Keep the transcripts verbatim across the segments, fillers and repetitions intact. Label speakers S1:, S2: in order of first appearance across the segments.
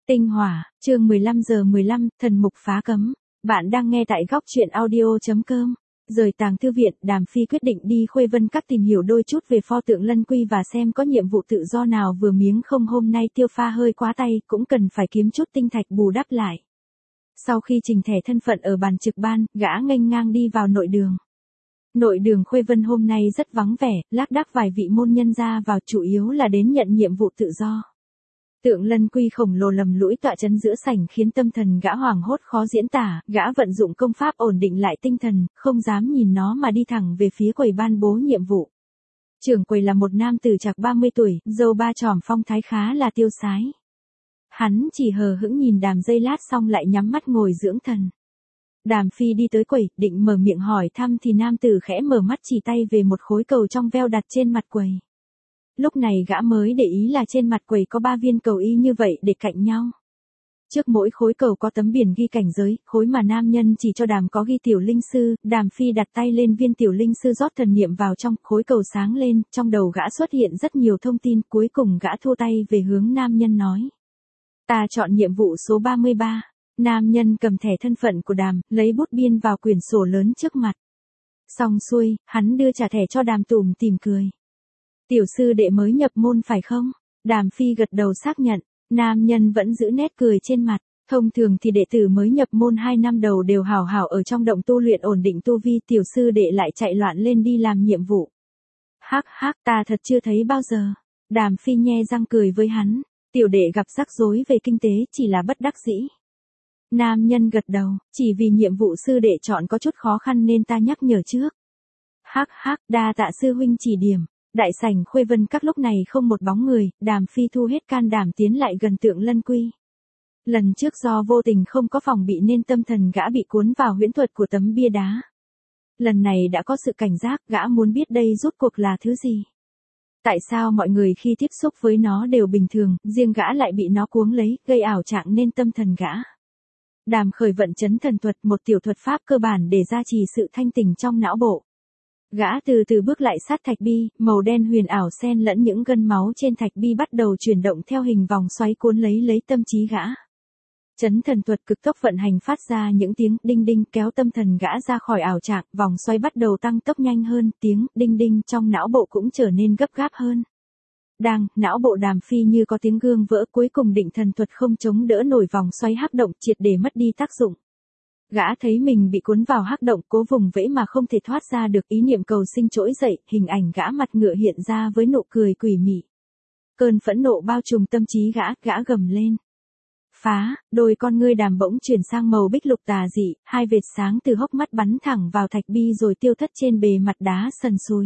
S1: Tinh hỏa, chương mười lăm giờ mười lăm, thần mục phá cấm. Bạn đang nghe tại góc truyện audio.com. Rời tàng thư viện, Đàm Phi quyết định đi Khuê Vân Các tìm hiểu đôi chút về pho tượng Lân Quy và xem có nhiệm vụ tự do nào vừa miếng không. Hôm nay Tiêu Pha hơi quá tay, cũng cần phải kiếm chút tinh thạch bù đắp lại. Sau khi trình thẻ thân phận ở bàn trực ban, gã nghênh ngang đi vào nội đường. Nội đường Khuê Vân hôm nay rất vắng vẻ, lác đác vài vị môn nhân ra vào, chủ yếu là đến nhận nhiệm vụ tự do. Tượng Lân Quy khổng lồ lầm lũi tọa chân giữa sảnh khiến tâm thần gã hoảng hốt khó diễn tả, gã vận dụng công pháp ổn định lại tinh thần, không dám nhìn nó mà đi thẳng về phía quầy ban bố nhiệm vụ. Trưởng quầy là một nam tử chạc ba mươi tuổi, râu ba chòm, phong thái khá là tiêu sái. Hắn chỉ hờ hững nhìn Đàm giây lát xong lại nhắm mắt ngồi dưỡng thần. Đàm Phi đi tới quầy, định mở miệng hỏi thăm thì nam tử khẽ mở mắt chỉ tay về một khối cầu trong veo đặt trên mặt quầy. Lúc này gã mới để ý là trên mặt quầy có ba viên cầu y như vậy để cạnh nhau. Trước mỗi khối cầu có tấm biển ghi cảnh giới, khối mà nam nhân chỉ cho Đàm có ghi tiểu linh sư. Đàm Phi đặt tay lên viên tiểu linh sư rót thần niệm vào trong, khối cầu sáng lên, trong đầu gã xuất hiện rất nhiều thông tin, cuối cùng gã thu tay về hướng nam nhân nói. Ta chọn nhiệm vụ số ba mươi ba. Nam nhân cầm thẻ thân phận của Đàm, lấy bút biên vào quyển sổ lớn trước mặt. Xong xuôi, hắn đưa trả thẻ cho Đàm tủm tỉm cười. Tiểu sư đệ mới nhập môn phải không? Đàm Phi gật đầu xác nhận, nam nhân vẫn giữ nét cười trên mặt. Thông thường thì đệ tử mới nhập môn hai năm đầu đều hào hào ở trong động tu luyện ổn định tu vi, tiểu sư đệ lại chạy loạn lên đi làm nhiệm vụ. Hắc hắc, ta thật chưa thấy bao giờ. Đàm Phi nhe răng cười với hắn, tiểu đệ gặp rắc rối về kinh tế chỉ là bất đắc dĩ. Nam nhân gật đầu, chỉ vì nhiệm vụ sư đệ chọn có chút khó khăn nên ta nhắc nhở trước. Hắc hắc, đa tạ sư huynh chỉ điểm. Đại sảnh Khuê Vân Các lúc này không một bóng người, Đàm Phi thu hết can đảm tiến lại gần tượng Lân Quy. Lần trước do vô tình không có phòng bị nên tâm thần gã bị cuốn vào huyễn thuật của tấm bia đá. Lần này đã có sự cảnh giác, gã muốn biết đây rốt cuộc là thứ gì. Tại sao mọi người khi tiếp xúc với nó đều bình thường, riêng gã lại bị nó cuống lấy, gây ảo trạng nên tâm thần gã. Đàm khởi vận chấn thần thuật, một tiểu thuật pháp cơ bản để gia trì sự thanh tỉnh trong não bộ. Gã từ từ bước lại sát thạch bi, màu đen huyền ảo xen lẫn những gân máu trên thạch bi bắt đầu chuyển động theo hình vòng xoáy cuốn lấy lấy tâm trí gã. Chấn thần thuật cực tốc vận hành phát ra những tiếng đinh đinh kéo tâm thần gã ra khỏi ảo trạng, vòng xoáy bắt đầu tăng tốc nhanh hơn, tiếng đinh đinh trong não bộ cũng trở nên gấp gáp hơn. Đang, não bộ Đàm Phi như có tiếng gương vỡ, cuối cùng định thần thuật không chống đỡ nổi vòng xoáy hắc động, triệt để mất đi tác dụng. Gã thấy mình bị cuốn vào hắc động, cố vùng vẫy mà không thể thoát ra được, ý niệm cầu sinh trỗi dậy, hình ảnh gã mặt ngựa hiện ra với nụ cười quỷ mị. Cơn phẫn nộ bao trùm tâm trí gã, gã gầm lên. Phá, đôi con ngươi Đàm bỗng chuyển sang màu bích lục tà dị, hai vệt sáng từ hốc mắt bắn thẳng vào thạch bi rồi tiêu thất trên bề mặt đá sần sùi.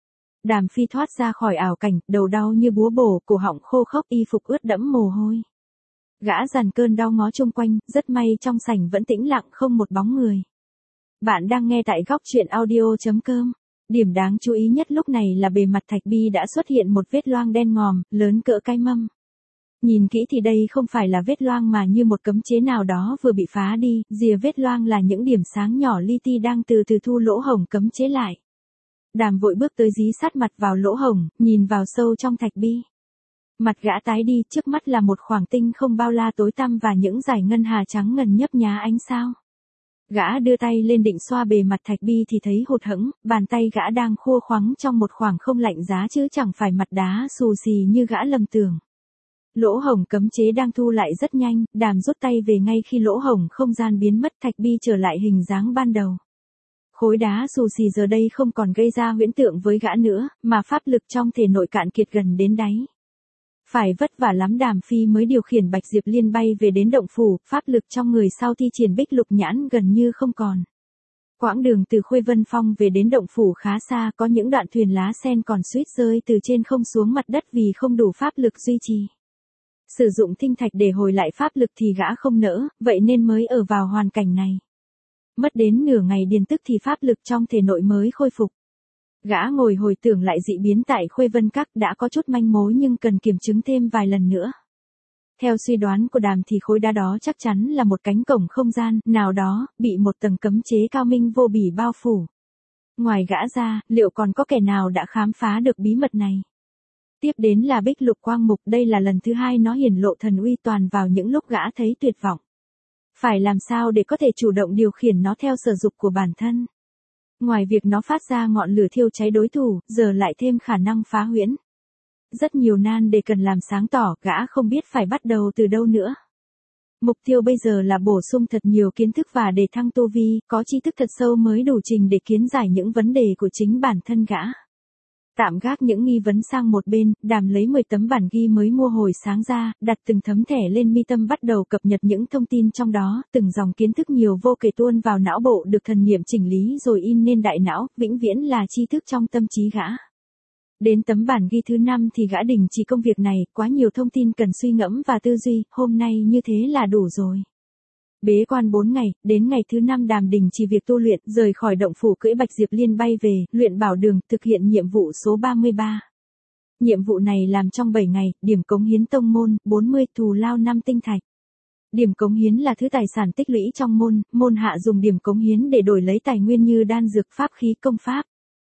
S1: Đàm Phi thoát ra khỏi ảo cảnh, đầu đau như búa bổ, cổ họng khô khốc, y phục ướt đẫm mồ hôi. Gã dằn cơn đau ngó chung quanh, rất may trong sảnh vẫn tĩnh lặng không một bóng người. Bạn đang nghe tại góc truyện audio.com. Điểm đáng chú ý nhất lúc này là bề mặt thạch bi đã xuất hiện một vết loang đen ngòm, lớn cỡ cái mâm. Nhìn kỹ thì đây không phải là vết loang mà như một cấm chế nào đó vừa bị phá đi, rìa vết loang là những điểm sáng nhỏ li ti đang từ từ thu lỗ hổng cấm chế lại. Đàm vội bước tới dí sát mặt vào lỗ hổng, nhìn vào sâu trong thạch bi. Mặt gã tái đi, trước mắt là một khoảng tinh không bao la tối tăm và những dải ngân hà trắng ngần nhấp nhá ánh sao. Gã đưa tay lên định xoa bề mặt thạch bi thì thấy hụt hẫng, bàn tay gã đang khô khoắng trong một khoảng không lạnh giá chứ chẳng phải mặt đá xù xì như gã lầm tưởng. Lỗ hổng cấm chế đang thu lại rất nhanh, Đàm rút tay về ngay khi lỗ hổng không gian biến mất, thạch bi trở lại hình dáng ban đầu. Khối đá xù xì giờ đây không còn gây ra huyễn tượng với gã nữa, mà pháp lực trong thể nội cạn kiệt gần đến đáy. Phải vất vả lắm Đàm Phi mới điều khiển Bạch Diệp Liên bay về đến động phủ, pháp lực trong người sau thi triển bích lục nhãn gần như không còn. Quãng đường từ Khuê Vân Phong về đến động phủ khá xa, có những đoạn thuyền lá sen còn suýt rơi từ trên không xuống mặt đất vì không đủ pháp lực duy trì. Sử dụng tinh thạch để hồi lại pháp lực thì gã không nỡ, vậy nên mới ở vào hoàn cảnh này. Mất đến nửa ngày điền tức thì pháp lực trong thể nội mới khôi phục. Gã ngồi hồi tưởng lại dị biến tại Khuê Vân Các, đã có chút manh mối nhưng cần kiểm chứng thêm vài lần nữa. Theo suy đoán của Đàm thì khối đá đó chắc chắn là một cánh cổng không gian nào đó, bị một tầng cấm chế cao minh vô bỉ bao phủ. Ngoài gã ra, liệu còn có kẻ nào đã khám phá được bí mật này? Tiếp đến là Bích Lục Quang Mục, đây là lần thứ hai nó hiển lộ thần uy toàn vào những lúc gã thấy tuyệt vọng. Phải làm sao để có thể chủ động điều khiển nó theo sở dục của bản thân. Ngoài việc nó phát ra ngọn lửa thiêu cháy đối thủ, giờ lại thêm khả năng phá huyễn. Rất nhiều nan để cần làm sáng tỏ, gã không biết phải bắt đầu từ đâu nữa. Mục tiêu bây giờ là bổ sung thật nhiều kiến thức và để thăng tu vi, có tri thức thật sâu mới đủ trình để kiến giải những vấn đề của chính bản thân gã. Tạm gác những nghi vấn sang một bên, Đàm lấy mười tấm bản ghi mới mua hồi sáng ra, đặt từng thấm thẻ lên mi tâm bắt đầu cập nhật những thông tin trong đó, từng dòng kiến thức nhiều vô kể tuôn vào não bộ được thần niệm chỉnh lý rồi in lên đại não, vĩnh viễn là tri thức trong tâm trí gã. Đến tấm bản ghi thứ năm thì gã đình chỉ công việc này, quá nhiều thông tin cần suy ngẫm và tư duy, hôm nay như thế là đủ rồi. Bế quan bốn ngày, đến ngày thứ năm Đàm đình chỉ việc tu luyện, rời khỏi động phủ cưỡi Bạch Diệp Liên bay về, luyện bảo đường, thực hiện nhiệm vụ số ba mươi ba. Nhiệm vụ này làm trong bảy ngày, điểm cống hiến tông môn, bốn mươi, thù lao năm tinh thạch. Điểm cống hiến là thứ tài sản tích lũy trong môn, môn hạ dùng điểm cống hiến để đổi lấy tài nguyên như đan dược, pháp khí, công pháp.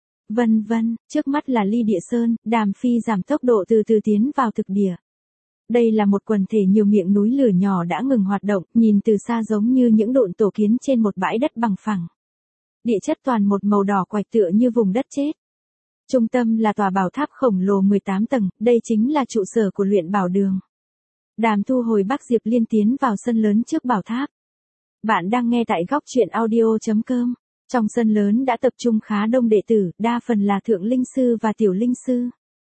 S1: Vân vân, trước mắt là Ly Địa Sơn, Đàm Phi giảm tốc độ từ từ tiến vào thực địa. Đây là một quần thể nhiều miệng núi lửa nhỏ đã ngừng hoạt động, nhìn từ xa giống như những độn tổ kiến trên một bãi đất bằng phẳng. Địa chất toàn một màu đỏ quạch tựa như vùng đất chết. Trung tâm là tòa bảo tháp khổng lồ mười tám tầng, đây chính là trụ sở của luyện bảo đường. Đàm thu hồi Bắc Diệp Liên tiến vào sân lớn trước bảo tháp. Bạn đang nghe tại góc truyện audio chấm com. Trong sân lớn đã tập trung khá đông đệ tử, đa phần là thượng linh sư và tiểu linh sư.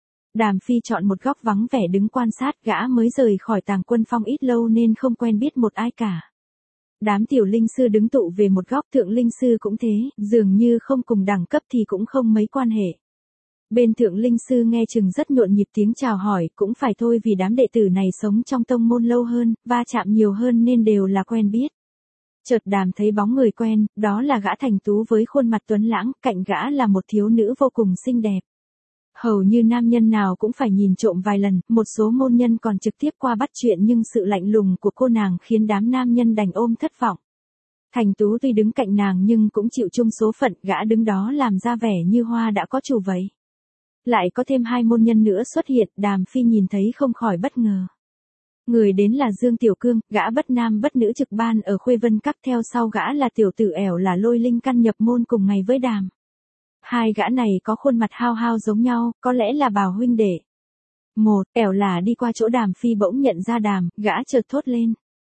S1: Đàm Phi chọn một góc vắng vẻ đứng quan sát, gã mới rời khỏi Tàng Quân Phong ít lâu nên không quen biết một ai cả. Đám tiểu linh sư đứng tụ về một góc, thượng linh sư cũng thế, dường như không cùng đẳng cấp thì cũng không mấy quan hệ. Bên thượng linh sư nghe chừng rất nhộn nhịp tiếng chào hỏi, cũng phải thôi vì đám đệ tử này sống trong tông môn lâu hơn, va chạm nhiều hơn nên đều là quen biết. Chợt Đàm thấy bóng người quen, đó là gã Thành Tú với khuôn mặt tuấn lãng, cạnh gã là một thiếu nữ vô cùng xinh đẹp. Hầu như nam nhân nào cũng phải nhìn trộm vài lần, một số môn nhân còn trực tiếp qua bắt chuyện nhưng sự lạnh lùng của cô nàng khiến đám nam nhân đành ôm thất vọng. Thành Tú tuy đứng cạnh nàng nhưng cũng chịu chung số phận, gã đứng đó làm ra vẻ như hoa đã có chủ vậy. Lại có thêm hai môn nhân nữa xuất hiện, Đàm Phi nhìn thấy không khỏi bất ngờ. Người đến là Dương Tiểu Cương, gã bất nam bất nữ trực ban ở Khuê Vân Các, theo sau gã là tiểu tử ẻo là Lôi Linh căn nhập môn cùng ngày với Đàm. Hai gã này có khuôn mặt hao hao giống nhau, có lẽ là bào huynh đệ. Một, ẻo là đi qua chỗ Đàm Phi bỗng nhận ra Đàm, gã chợt thốt lên.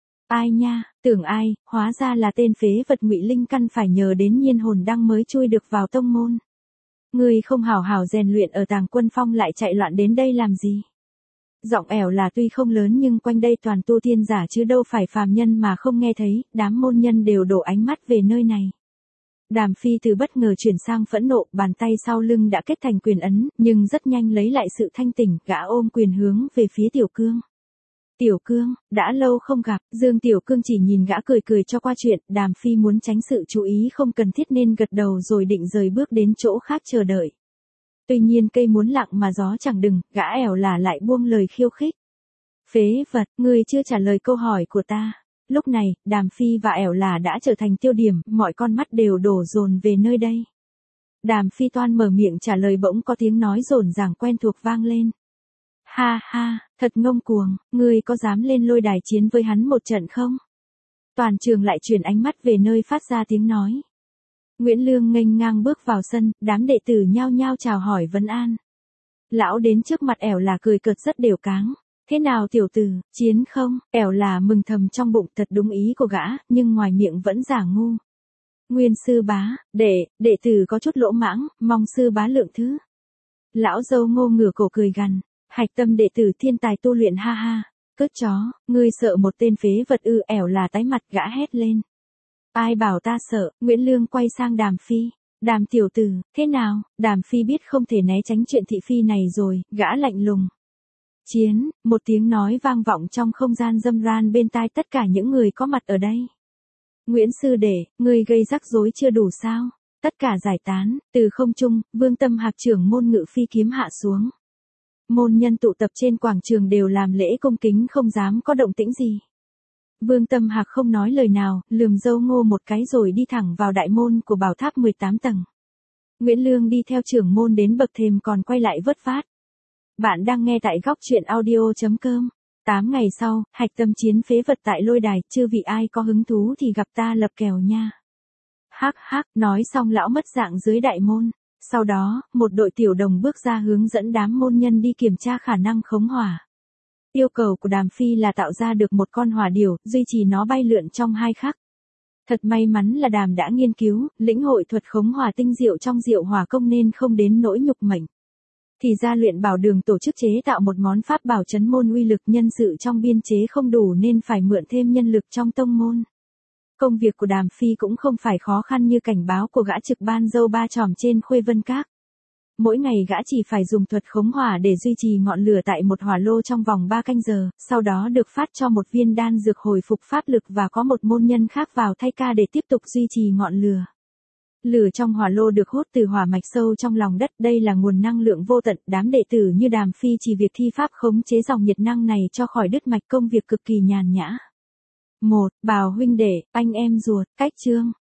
S1: Ai nha, tưởng ai, hóa ra là tên phế vật Ngụy Linh căn, phải nhờ đến Nhiên Hồn Đăng mới chui được vào tông môn. Ngươi không hào hào rèn luyện ở Tàng Quân Phong lại chạy loạn đến đây làm gì? Giọng ẻo là tuy không lớn nhưng quanh đây toàn tu tiên giả chứ đâu phải phàm nhân mà không nghe thấy, đám môn nhân đều đổ ánh mắt về nơi này. Đàm Phi từ bất ngờ chuyển sang phẫn nộ, bàn tay sau lưng đã kết thành quyền ấn, nhưng rất nhanh lấy lại sự thanh tỉnh, gã ôm quyền hướng về phía Tiểu Cương. Tiểu Cương, đã lâu không gặp, Dương Tiểu Cương chỉ nhìn gã cười cười cho qua chuyện, Đàm Phi muốn tránh sự chú ý không cần thiết nên gật đầu rồi định rời bước đến chỗ khác chờ đợi. Tuy nhiên cây muốn lặng mà gió chẳng đừng, gã ẻo là lại buông lời khiêu khích. Phế vật, ngươi chưa trả lời câu hỏi của ta. Lúc này, Đàm Phi và ẻo là đã trở thành tiêu điểm, mọi con mắt đều đổ dồn về nơi đây. Đàm Phi toan mở miệng trả lời bỗng có tiếng nói rồn ràng quen thuộc vang lên. Ha ha, thật ngông cuồng, ngươi có dám lên lôi đài chiến với hắn một trận không? Toàn trường lại chuyển ánh mắt về nơi phát ra tiếng nói. Nguyễn Lương nghênh ngang bước vào sân, đám đệ tử nhao nhao chào hỏi vấn an. Lão đến trước mặt ẻo là cười cợt rất đều cáng. Thế nào tiểu tử, chiến không? Ẻo là mừng thầm trong bụng, thật đúng ý của gã, nhưng ngoài miệng vẫn giả ngu. Nguyên sư bá, đệ, đệ tử có chút lỗ mãng, mong sư bá lượng thứ. Lão dâu ngô ngửa cổ cười gằn, hạch tâm đệ tử thiên tài tu luyện ha ha. Cất chó, ngươi sợ một tên phế vật ư? Ẻo là tái mặt, gã hét lên. Ai bảo ta sợ? Nguyễn Lương quay sang Đàm Phi. Đàm tiểu tử, thế nào? Đàm Phi biết không thể né tránh chuyện thị phi này rồi, gã lạnh lùng. Chiến, một tiếng nói vang vọng trong không gian râm ran bên tai tất cả những người có mặt ở đây. Nguyễn sư đệ, ngươi gây rắc rối chưa đủ sao? Tất cả giải tán, từ không trung, Vương Tâm Hạc trưởng môn ngự phi kiếm hạ xuống. Môn nhân tụ tập trên quảng trường đều làm lễ cung kính không dám có động tĩnh gì. Vương Tâm Hạc không nói lời nào, lườm dâu ngô một cái rồi đi thẳng vào đại môn của bảo tháp mười tám tầng. Nguyễn Lương đi theo trưởng môn đến bậc thềm còn quay lại vớt vát. Bạn đang nghe tại góc chuyện audio.com. Tám ngày sau, hạch tâm chiến phế vật tại lôi đài, chư vị ai có hứng thú thì gặp ta lập kèo nha. Hắc hắc, nói xong lão mất dạng dưới đại môn. Sau đó, một đội tiểu đồng bước ra hướng dẫn đám môn nhân đi kiểm tra khả năng khống hỏa. Yêu cầu của Đàm Phi là tạo ra được một con hỏa điểu, duy trì nó bay lượn trong hai khắc. Thật may mắn là Đàm đã nghiên cứu, lĩnh hội thuật khống hỏa tinh diệu trong diệu hỏa công nên không đến nỗi nhục mệnh. Thì ra luyện bảo đường tổ chức chế tạo một món pháp bảo chấn môn uy lực, nhân sự trong biên chế không đủ nên phải mượn thêm nhân lực trong tông môn. Công việc của Đàm Phi cũng không phải khó khăn như cảnh báo của gã trực ban dâu ba chòm trên Khuê Vân Các. Mỗi ngày gã chỉ phải dùng thuật khống hỏa để duy trì ngọn lửa tại một hỏa lô trong vòng ba canh giờ, sau đó được phát cho một viên đan dược hồi phục pháp lực và có một môn nhân khác vào thay ca để tiếp tục duy trì ngọn lửa. Lửa trong hỏa lô được hút từ hỏa mạch sâu trong lòng đất, đây là nguồn năng lượng vô tận, đám đệ tử như Đàm Phi chỉ việc thi pháp khống chế dòng nhiệt năng này cho khỏi đứt mạch, công việc cực kỳ nhàn nhã. Một, Bào huynh đệ, anh em ruột, cách chương.